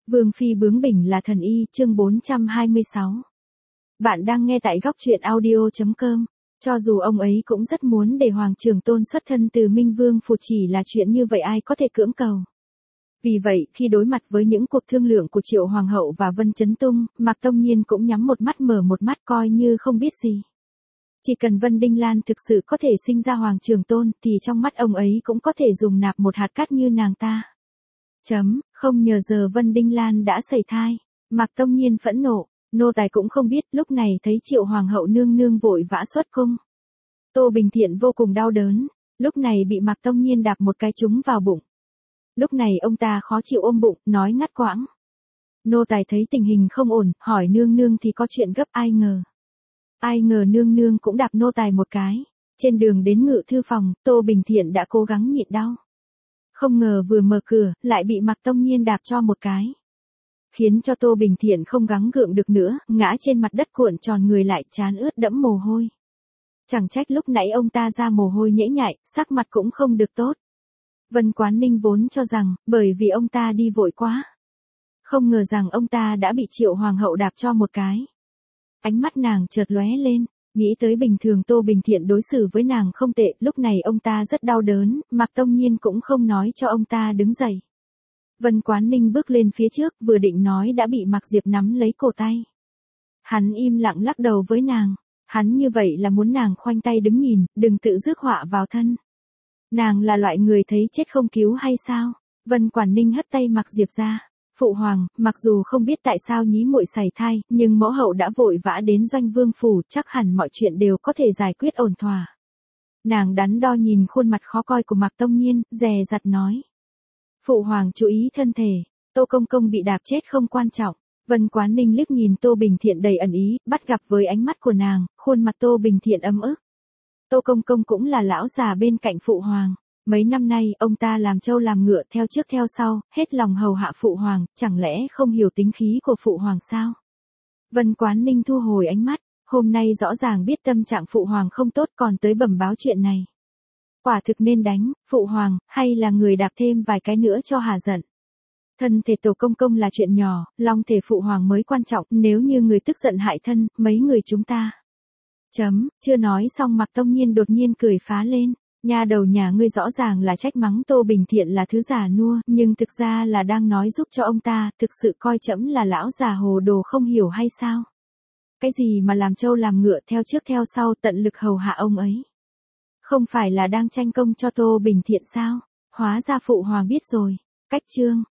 Vương phi bướng bỉnh là thần y, chương 426. Bạn đang nghe tại góc truyện audio.com. Cho dù ông ấy cũng rất muốn để Hoàng Trường Tôn xuất thân từ Minh Vương phủ, chỉ là chuyện như vậy ai có thể cưỡng cầu. Vì vậy, khi đối mặt với những cuộc thương lượng của Triệu Hoàng hậu và Vân Chấn Tung, Mạc Tông Nhiên cũng nhắm một mắt mở một mắt coi như không biết gì. Chỉ cần Vân Đinh Lan thực sự có thể sinh ra Hoàng Trường Tôn, thì trong mắt ông ấy cũng có thể dùng nạp một hạt cát như nàng ta. Không ngờ giờ Vân Đinh Lan đã sẩy thai. Mạc Tông Nhiên phẫn nộ, nô tài cũng không biết, lúc này thấy Triệu Hoàng hậu nương nương vội vã xuất cung. Tô Bình Thiện vô cùng đau đớn, lúc này bị Mạc Tông Nhiên đạp một cái trúng vào bụng. Lúc này ông ta khó chịu ôm bụng, nói ngắt quãng. Nô tài thấy tình hình không ổn, hỏi nương nương thì có chuyện gấp, ai ngờ nương nương cũng đạp nô tài một cái. Trên đường đến ngự thư phòng, Tô Bình Thiện đã cố gắng nhịn đau. Không ngờ vừa mở cửa, lại bị Mạc Tông Nhiên đạp cho một cái. Khiến cho Tô Bình Thiện không gắng gượng được nữa, ngã trên mặt đất cuộn tròn người lại, trán ướt đẫm mồ hôi. Chẳng trách lúc nãy ông ta ra mồ hôi nhễ nhại, sắc mặt cũng không được tốt. Vân Quán Ninh vốn cho rằng, bởi vì ông ta đi vội quá. Không ngờ rằng ông ta đã bị Triệu Hoàng hậu đạp cho một cái. Ánh mắt nàng chợt lóe lên. Nghĩ tới bình thường Tô Bình Thiện đối xử với nàng không tệ, lúc này ông ta rất đau đớn, Mạc Tông Nhiên cũng không nói cho ông ta đứng dậy. Vân Quán Ninh bước lên phía trước, vừa định nói đã bị Mạc Diệp nắm lấy cổ tay. Hắn im lặng lắc đầu với nàng, hắn như vậy là muốn nàng khoanh tay đứng nhìn, đừng tự rước họa vào thân. Nàng là loại người thấy chết không cứu hay sao? Vân Quán Ninh hất tay Mạc Diệp ra. Phụ hoàng, mặc dù không biết tại sao nhí muội sảy thai, nhưng mẫu hậu đã vội vã đến Doanh Vương phủ, chắc hẳn mọi chuyện đều có thể giải quyết ổn thỏa. Nàng đắn đo nhìn khuôn mặt khó coi của Mạc Tông Nhiên, dè dặt nói. Phụ hoàng chú ý thân thể, Tô Công Công bị đạp chết không quan trọng. Vân Quán Ninh liếc nhìn Tô Bình Thiện đầy ẩn ý, bắt gặp với ánh mắt của nàng, khuôn mặt Tô Bình Thiện ấm ức. Tô Công Công cũng là lão già bên cạnh phụ hoàng. Mấy năm nay, ông ta làm trâu làm ngựa theo trước theo sau, hết lòng hầu hạ phụ hoàng, chẳng lẽ không hiểu tính khí của phụ hoàng sao? Vân Quán Ninh thu hồi ánh mắt, hôm nay rõ ràng biết tâm trạng phụ hoàng không tốt còn tới bẩm báo chuyện này. Quả thực nên đánh, phụ hoàng, hay là người đạp thêm vài cái nữa cho hà giận. Thân thể Tổ Công Công là chuyện nhỏ, long thể phụ hoàng mới quan trọng, nếu như người tức giận hại thân, mấy người chúng ta. Chưa nói xong Mạc Tông Nhiên đột nhiên cười phá lên. Nhà đầu nhà ngươi rõ ràng là trách mắng Tô Bình Thiện là thứ già nua, nhưng thực ra là đang nói giúp cho ông ta, thực sự coi trẫm là lão già hồ đồ không hiểu hay sao? Cái gì mà làm trâu làm ngựa theo trước theo sau tận lực hầu hạ ông ấy? Không phải là đang tranh công cho Tô Bình Thiện sao? Hóa ra phụ hoàng biết rồi. Cách chương.